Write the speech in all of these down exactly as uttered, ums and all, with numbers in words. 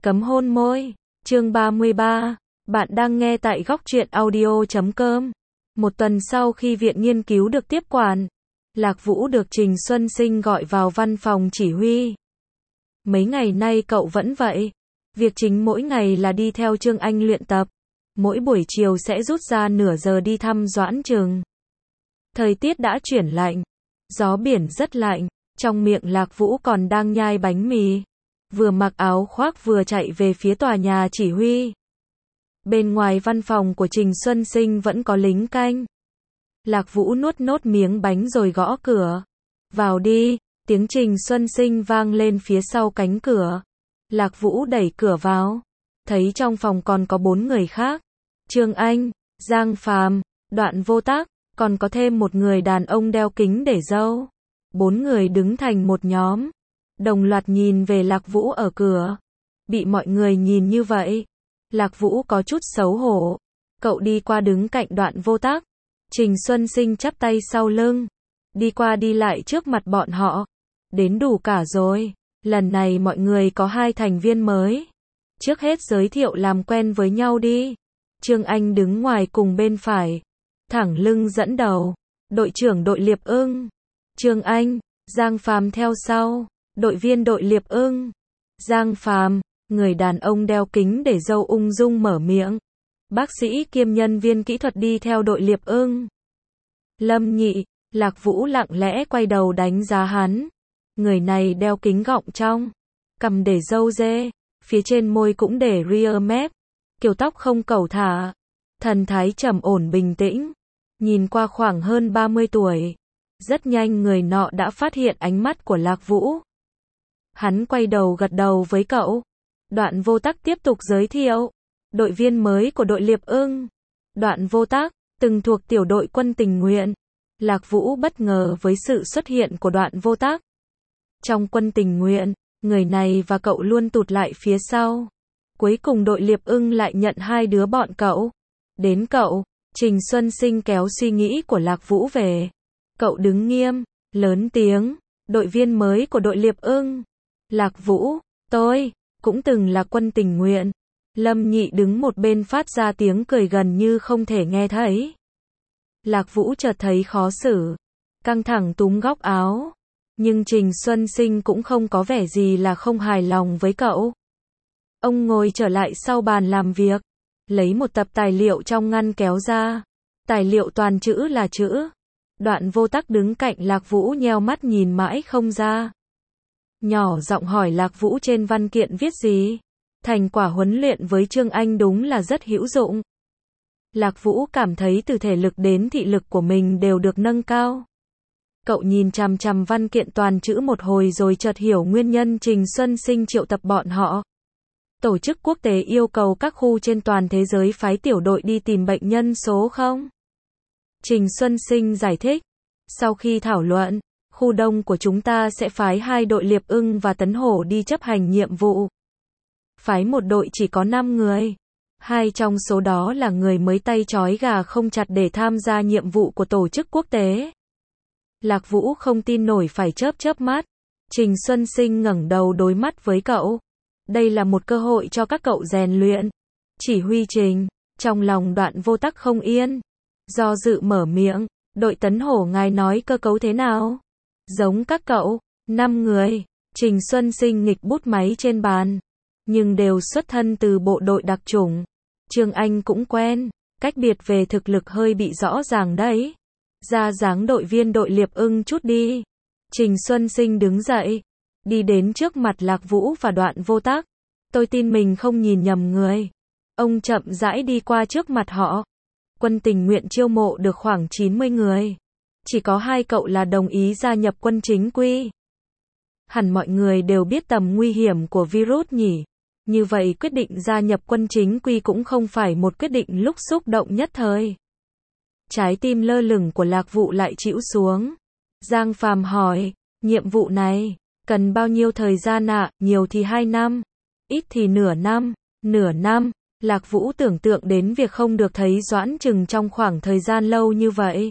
Cấm hôn môi. Chương ba mươi ba. Bạn đang nghe tại góc truyện audio chấm com. Một tuần sau khi viện nghiên cứu được tiếp quản, Lạc Vũ được Trình Xuân Sinh gọi vào văn phòng chỉ huy. Mấy ngày nay cậu vẫn vậy. Việc chính mỗi ngày là đi theo Trương Anh luyện tập. Mỗi buổi chiều sẽ rút ra nửa giờ đi thăm Doãn Trừng. Thời tiết đã chuyển lạnh. Gió biển rất lạnh. Trong miệng Lạc Vũ còn đang nhai bánh mì. Vừa mặc áo khoác vừa chạy về phía tòa nhà chỉ huy. Bên ngoài văn phòng của Trình Xuân Sinh vẫn có lính canh. Lạc Vũ nuốt nốt miếng bánh rồi gõ cửa. Vào đi, tiếng Trình Xuân Sinh vang lên phía sau cánh cửa. Lạc Vũ đẩy cửa vào. Thấy trong phòng còn có bốn người khác. Trương Anh, Giang Phàm, Đoạn Vô Tác, còn có thêm một người đàn ông đeo kính để râu. Bốn người đứng thành một nhóm. Đồng loạt nhìn về Lạc Vũ ở cửa. Bị mọi người nhìn như vậy, Lạc Vũ có chút xấu hổ. Cậu đi qua đứng cạnh Đoạn Vô Tác. Trình Xuân Sinh chắp tay sau lưng. Đi qua đi lại trước mặt bọn họ. Đến đủ cả rồi. Lần này mọi người có hai thành viên mới. Trước hết giới thiệu làm quen với nhau đi. Trương Anh đứng ngoài cùng bên phải. Thẳng lưng dẫn đầu. Đội trưởng đội Liệp Ưng. Trương Anh, Giang Phàm theo sau. Đội viên đội Liệp Ưng. Giang Phàm, người đàn ông đeo kính để râu ung dung mở miệng. Bác sĩ kiêm nhân viên kỹ thuật đi theo đội Liệp Ưng. Lâm Nhị, Lạc Vũ lặng lẽ quay đầu đánh giá hắn. Người này đeo kính gọng trong, cằm để râu dê, phía trên môi cũng để rear mép, kiểu tóc không cẩu thả, thần thái trầm ổn bình tĩnh, nhìn qua khoảng hơn ba mươi tuổi. Rất nhanh người nọ đã phát hiện ánh mắt của Lạc Vũ. Hắn quay đầu gật đầu với cậu. Đoạn Vô Tác tiếp tục giới thiệu. Đội viên mới của đội Liệp Ưng. Đoạn Vô Tác, từng thuộc tiểu đội quân tình nguyện. Lạc Vũ bất ngờ với sự xuất hiện của Đoạn Vô Tác. Trong quân tình nguyện, người này và cậu luôn tụt lại phía sau. Cuối cùng đội Liệp Ưng lại nhận hai đứa bọn cậu. Đến cậu, Trình Xuân Sinh kéo suy nghĩ của Lạc Vũ về. Cậu đứng nghiêm, lớn tiếng. Đội viên mới của đội Liệp Ưng. Lạc Vũ, tôi cũng từng là quân tình nguyện. Lâm Nhị đứng một bên phát ra tiếng cười gần như không thể nghe thấy. Lạc Vũ chợt thấy khó xử, căng thẳng túm góc áo. Nhưng Trình Xuân Sinh cũng không có vẻ gì là không hài lòng với cậu. Ông ngồi trở lại sau bàn làm việc, lấy một tập tài liệu trong ngăn kéo ra. Tài liệu toàn chữ là chữ. Đoạn Vô Tác đứng cạnh Lạc Vũ nheo mắt nhìn mãi không ra. Nhỏ giọng hỏi Lạc Vũ trên văn kiện viết gì. Thành quả huấn luyện với Trương Anh đúng là rất hữu dụng. Lạc Vũ cảm thấy từ thể lực đến thị lực của mình đều được nâng cao. Cậu nhìn chằm chằm văn kiện toàn chữ một hồi rồi chợt hiểu nguyên nhân Trình Xuân Sinh triệu tập bọn họ. Tổ chức quốc tế yêu cầu các khu trên toàn thế giới phái tiểu đội đi tìm bệnh nhân số không. Trình Xuân Sinh giải thích. Sau khi thảo luận, khu đông của chúng ta sẽ phái hai đội Liệp Ưng và Tấn Hổ đi chấp hành nhiệm vụ. Phái một đội chỉ có năm người. Hai trong số đó là người mới tay trói gà không chặt để tham gia nhiệm vụ của tổ chức quốc tế. Lạc Vũ không tin nổi phải chớp chớp mắt. Trình Xuân Sinh ngẩng đầu đối mắt với cậu. Đây là một cơ hội cho các cậu rèn luyện. Chỉ huy Trình, trong lòng Đoạn Vô Tác không yên. Do dự mở miệng, đội Tấn Hổ ngài nói cơ cấu thế nào? Giống các cậu, năm người. Trình Xuân Sinh nghịch bút máy trên bàn. Nhưng đều xuất thân từ bộ đội đặc chủng. Trương Anh cũng quen, cách biệt về thực lực hơi bị rõ ràng đấy. Ra dáng đội viên đội Liệp Ưng chút đi. Trình Xuân Sinh đứng dậy, đi đến trước mặt Lạc Vũ và Đoạn Vô Tác. Tôi tin mình không nhìn nhầm người. Ông chậm rãi đi qua trước mặt họ. Quân tình nguyện chiêu mộ được khoảng chín mươi người. Chỉ có hai cậu là đồng ý gia nhập quân chính quy. Hẳn mọi người đều biết tầm nguy hiểm của virus nhỉ. Như vậy quyết định gia nhập quân chính quy cũng không phải một quyết định lúc xúc động nhất thời. Trái tim lơ lửng của Lạc Vũ lại chĩu xuống. Giang Phàm hỏi, nhiệm vụ này, cần bao nhiêu thời gian ạ? À? Nhiều thì hai năm, ít thì nửa năm. Nửa năm, Lạc Vũ tưởng tượng đến việc không được thấy Doãn Trừng trong khoảng thời gian lâu như vậy.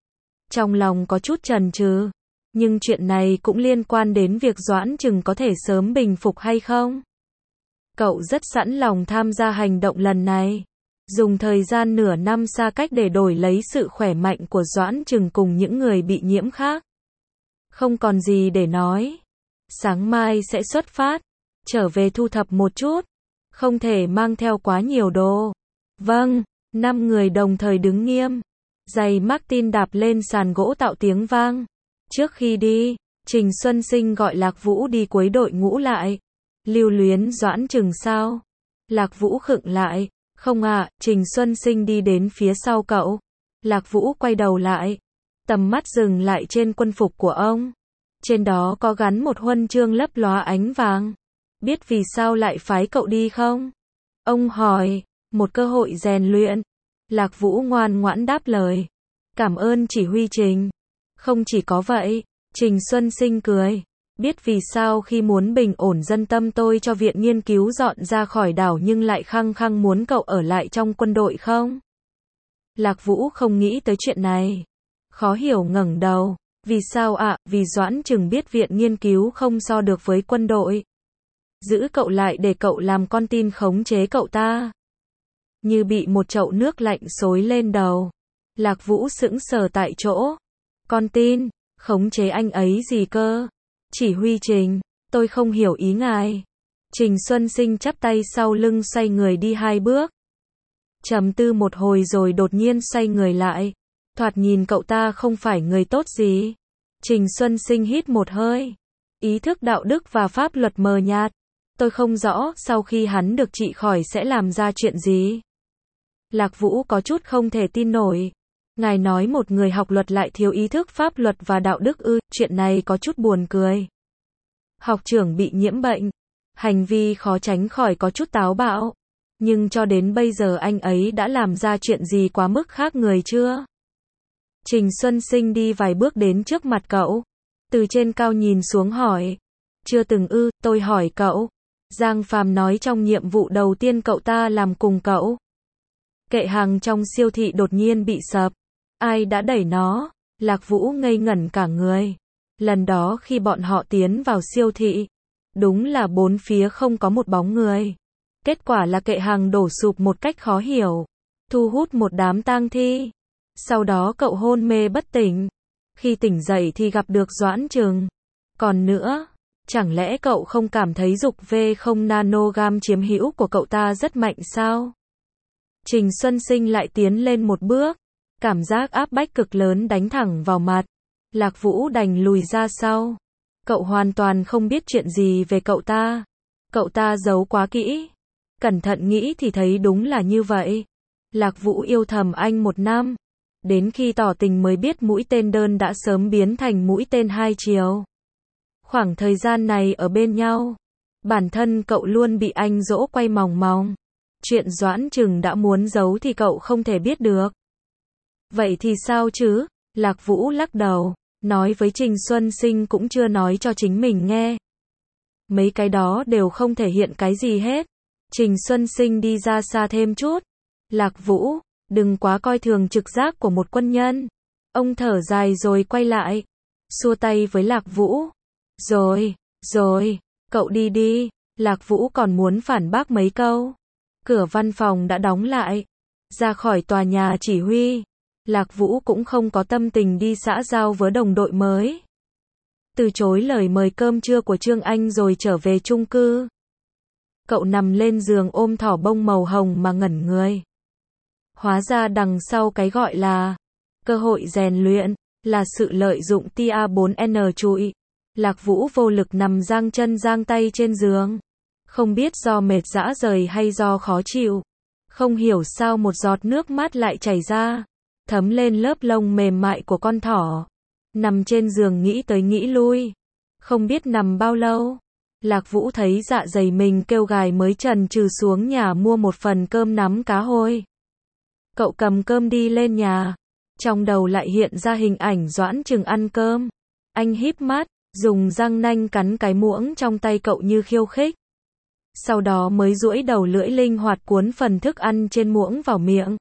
Trong lòng có chút chần chừ, nhưng chuyện này cũng liên quan đến việc Doãn Trừng có thể sớm bình phục hay không. Cậu rất sẵn lòng tham gia hành động lần này. Dùng thời gian nửa năm xa cách để đổi lấy sự khỏe mạnh của Doãn Trừng cùng những người bị nhiễm khác. Không còn gì để nói. Sáng mai sẽ xuất phát. Trở về thu thập một chút. Không thể mang theo quá nhiều đồ. Vâng, năm người đồng thời đứng nghiêm. Giày Martin đạp lên sàn gỗ tạo tiếng vang. Trước khi đi, Trình Xuân Sinh gọi Lạc Vũ đi cuối đội ngũ lại. Lưu luyến Doãn Trừng sao? Lạc Vũ khựng lại. Không ạ, Trình Xuân Sinh đi đến phía sau cậu. Lạc Vũ quay đầu lại. Tầm mắt dừng lại trên quân phục của ông. Trên đó có gắn một huân chương lấp lóa ánh vàng. Biết vì sao lại phái cậu đi không? Ông hỏi. Một cơ hội rèn luyện. Lạc Vũ ngoan ngoãn đáp lời. Cảm ơn chỉ huy Trình. Không chỉ có vậy, Trình Xuân Sinh cười. Biết vì sao khi muốn bình ổn dân tâm tôi cho viện nghiên cứu dọn ra khỏi đảo nhưng lại khăng khăng muốn cậu ở lại trong quân đội không? Lạc Vũ không nghĩ tới chuyện này. Khó hiểu ngẩng đầu. Vì sao ạ? À? Vì Doãn Trừng biết viện nghiên cứu không so được với quân đội. Giữ cậu lại để cậu làm con tin khống chế cậu ta. Như bị một chậu nước lạnh xối lên đầu. Lạc Vũ sững sờ tại chỗ. Con tin, khống chế anh ấy gì cơ? Chỉ huy Trình, tôi không hiểu ý ngài. Trình Xuân Sinh chắp tay sau lưng xoay người đi hai bước. Trầm tư một hồi rồi đột nhiên xoay người lại. Thoạt nhìn cậu ta không phải người tốt gì. Trình Xuân Sinh hít một hơi. Ý thức đạo đức và pháp luật mờ nhạt. Tôi không rõ sau khi hắn được trị khỏi sẽ làm ra chuyện gì. Lạc Vũ có chút không thể tin nổi. Ngài nói một người học luật lại thiếu ý thức pháp luật và đạo đức ư, chuyện này có chút buồn cười. Học trưởng bị nhiễm bệnh. Hành vi khó tránh khỏi có chút táo bạo. Nhưng cho đến bây giờ anh ấy đã làm ra chuyện gì quá mức khác người chưa? Trình Xuân Sinh đi vài bước đến trước mặt cậu. Từ trên cao nhìn xuống hỏi. Chưa từng ư, tôi hỏi cậu. Giang Phàm nói trong nhiệm vụ đầu tiên cậu ta làm cùng cậu. Kệ hàng trong siêu thị đột nhiên bị sập. Ai đã đẩy nó? Lạc Vũ ngây ngẩn cả người. Lần đó khi bọn họ tiến vào siêu thị, đúng là bốn phía không có một bóng người. Kết quả là kệ hàng đổ sụp một cách khó hiểu, thu hút một đám tang thi. Sau đó cậu hôn mê bất tỉnh. Khi tỉnh dậy thì gặp được Doãn Trừng. Còn nữa, chẳng lẽ cậu không cảm thấy dục vê không nanogam chiếm hữu của cậu ta rất mạnh sao? Trình Xuân Sinh lại tiến lên một bước. Cảm giác áp bách cực lớn đánh thẳng vào mặt. Lạc Vũ đành lùi ra sau. Cậu hoàn toàn không biết chuyện gì về cậu ta. Cậu ta giấu quá kỹ. Cẩn thận nghĩ thì thấy đúng là như vậy. Lạc Vũ yêu thầm anh một năm. Đến khi tỏ tình mới biết mũi tên đơn đã sớm biến thành mũi tên hai chiều. Khoảng thời gian này ở bên nhau, bản thân cậu luôn bị anh dỗ quay mòng mòng. Chuyện Doãn Trừng đã muốn giấu thì cậu không thể biết được. Vậy thì sao chứ? Lạc Vũ lắc đầu, nói với Trình Xuân Sinh cũng chưa nói cho chính mình nghe. Mấy cái đó đều không thể hiện cái gì hết. Trình Xuân Sinh đi ra xa thêm chút. Lạc Vũ, đừng quá coi thường trực giác của một quân nhân. Ông thở dài rồi quay lại, xua tay với Lạc Vũ. Rồi, rồi, cậu đi đi. Lạc Vũ còn muốn phản bác mấy câu. Cửa văn phòng đã đóng lại. Ra khỏi tòa nhà chỉ huy, Lạc Vũ cũng không có tâm tình đi xã giao với đồng đội mới. Từ chối lời mời cơm trưa của Trương Anh rồi trở về chung cư. Cậu nằm lên giường ôm thỏ bông màu hồng mà ngẩn người. Hóa ra đằng sau cái gọi là cơ hội rèn luyện là sự lợi dụng tia bốn N trụi. Lạc Vũ vô lực nằm giang chân giang tay trên giường. Không biết do mệt rã rời hay do khó chịu. Không hiểu sao một giọt nước mắt lại chảy ra, thấm lên lớp lông mềm mại của con thỏ. Nằm trên giường nghĩ tới nghĩ lui. Không biết nằm bao lâu. Lạc Vũ thấy dạ dày mình kêu gài mới chần chừ xuống nhà mua một phần cơm nắm cá hôi. Cậu cầm cơm đi lên nhà. Trong đầu lại hiện ra hình ảnh Doãn Trừng ăn cơm. Anh híp mắt, dùng răng nanh cắn cái muỗng trong tay cậu như khiêu khích. Sau đó mới duỗi đầu lưỡi linh hoạt cuốn phần thức ăn trên muỗng vào miệng.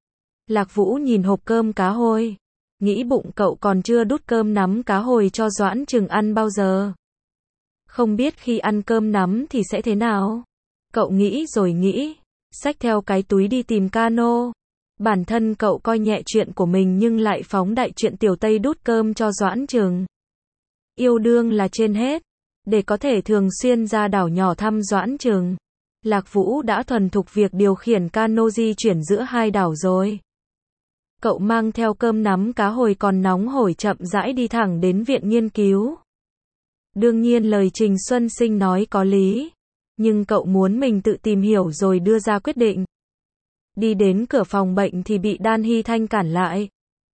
Lạc Vũ nhìn hộp cơm cá hôi. Nghĩ bụng cậu còn chưa đút cơm nắm cá hồi cho Doãn Trừng ăn bao giờ. Không biết khi ăn cơm nắm thì sẽ thế nào. Cậu nghĩ rồi nghĩ, xách theo cái túi đi tìm Cano. Bản thân cậu coi nhẹ chuyện của mình nhưng lại phóng đại chuyện Tiểu Tây đút cơm cho Doãn Trừng. Yêu đương là trên hết. Để có thể thường xuyên ra đảo nhỏ thăm Doãn Trừng, Lạc Vũ đã thuần thục việc điều khiển cano di chuyển giữa hai đảo rồi. Cậu mang theo cơm nắm cá hồi còn nóng hổi chậm rãi đi thẳng đến viện nghiên cứu. Đương nhiên lời Trình Xuân Sinh nói có lý, nhưng cậu muốn mình tự tìm hiểu rồi đưa ra quyết định. Đi đến cửa phòng bệnh thì bị Đan Hy Thanh cản lại.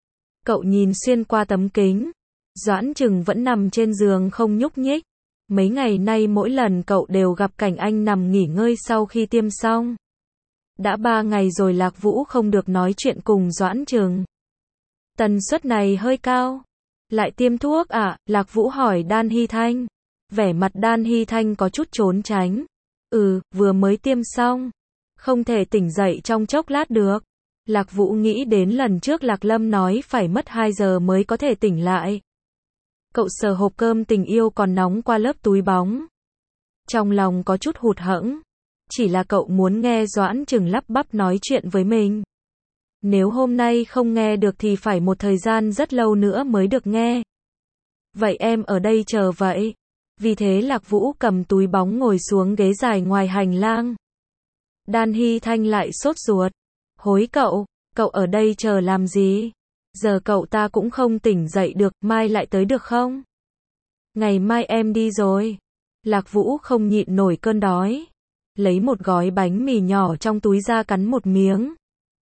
Cậu nhìn xuyên qua tấm kính, Doãn Trừng vẫn nằm trên giường không nhúc nhích. Mấy ngày nay mỗi lần cậu đều gặp cảnh anh nằm nghỉ ngơi sau khi tiêm xong. Đã ba ngày rồi Lạc Vũ không được nói chuyện cùng Doãn Trừng. Tần suất này hơi cao. Lại tiêm thuốc à? Lạc Vũ hỏi Đan Hy Thanh. Vẻ mặt Đan Hy Thanh có chút trốn tránh. Ừ, vừa mới tiêm xong. Không thể tỉnh dậy trong chốc lát được. Lạc Vũ nghĩ đến lần trước Lạc Lâm nói phải mất hai giờ mới có thể tỉnh lại. Cậu sờ hộp cơm tình yêu còn nóng qua lớp túi bóng. Trong lòng có chút hụt hẫng. Chỉ là cậu muốn nghe Doãn Trừng lắp bắp nói chuyện với mình. Nếu hôm nay không nghe được thì phải một thời gian rất lâu nữa mới được nghe. Vậy em ở đây chờ vậy. Vì thế Lạc Vũ cầm túi bóng ngồi xuống ghế dài ngoài hành lang. Đan Hy Thanh lại sốt ruột. Hối cậu, cậu ở đây chờ làm gì? Giờ cậu ta cũng không tỉnh dậy được, mai lại tới được không? Ngày mai em đi rồi. Lạc Vũ không nhịn nổi cơn đói. Lấy một gói bánh mì nhỏ trong túi ra cắn một miếng.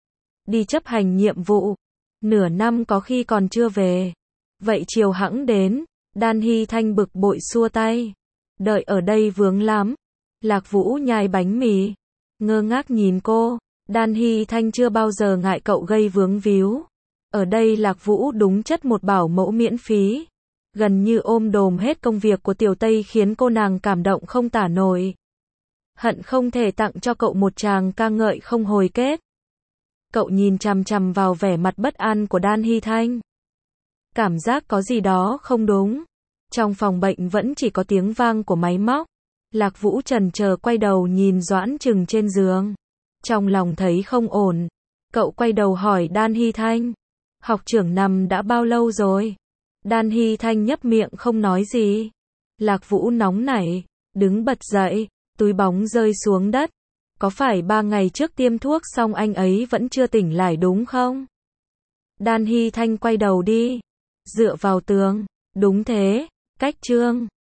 Đi chấp hành nhiệm vụ. Nửa năm có khi còn chưa về. Vậy chiều hẵng đến. Đan Hy Thanh bực bội xua tay. Đợi ở đây vướng lắm. Lạc Vũ nhai bánh mì. Ngơ ngác nhìn cô. Đan Hy Thanh chưa bao giờ ngại cậu gây vướng víu. Ở đây Lạc Vũ đúng chất một bảo mẫu miễn phí. Gần như ôm đồm hết công việc của Tiểu Tây khiến cô nàng cảm động không tả nổi. Hận không thể tặng cho cậu một tràng ca ngợi không hồi kết. Cậu nhìn chằm chằm vào vẻ mặt bất an của Đan Hy Thanh. Cảm giác có gì đó không đúng. Trong phòng bệnh vẫn chỉ có tiếng vang của máy móc. Lạc Vũ chần chờ quay đầu nhìn Doãn Trừng trên giường. Trong lòng thấy không ổn. Cậu quay đầu hỏi Đan Hy Thanh. Học trưởng nằm đã bao lâu rồi? Đan Hy Thanh nhấp miệng không nói gì. Lạc Vũ nóng nảy, đứng bật dậy, túi bóng rơi xuống đất. Có phải ba ngày trước tiêm thuốc xong anh ấy vẫn chưa tỉnh lại đúng không? Đan Hy Thanh quay đầu đi. Dựa vào tường. Đúng thế, cách chương.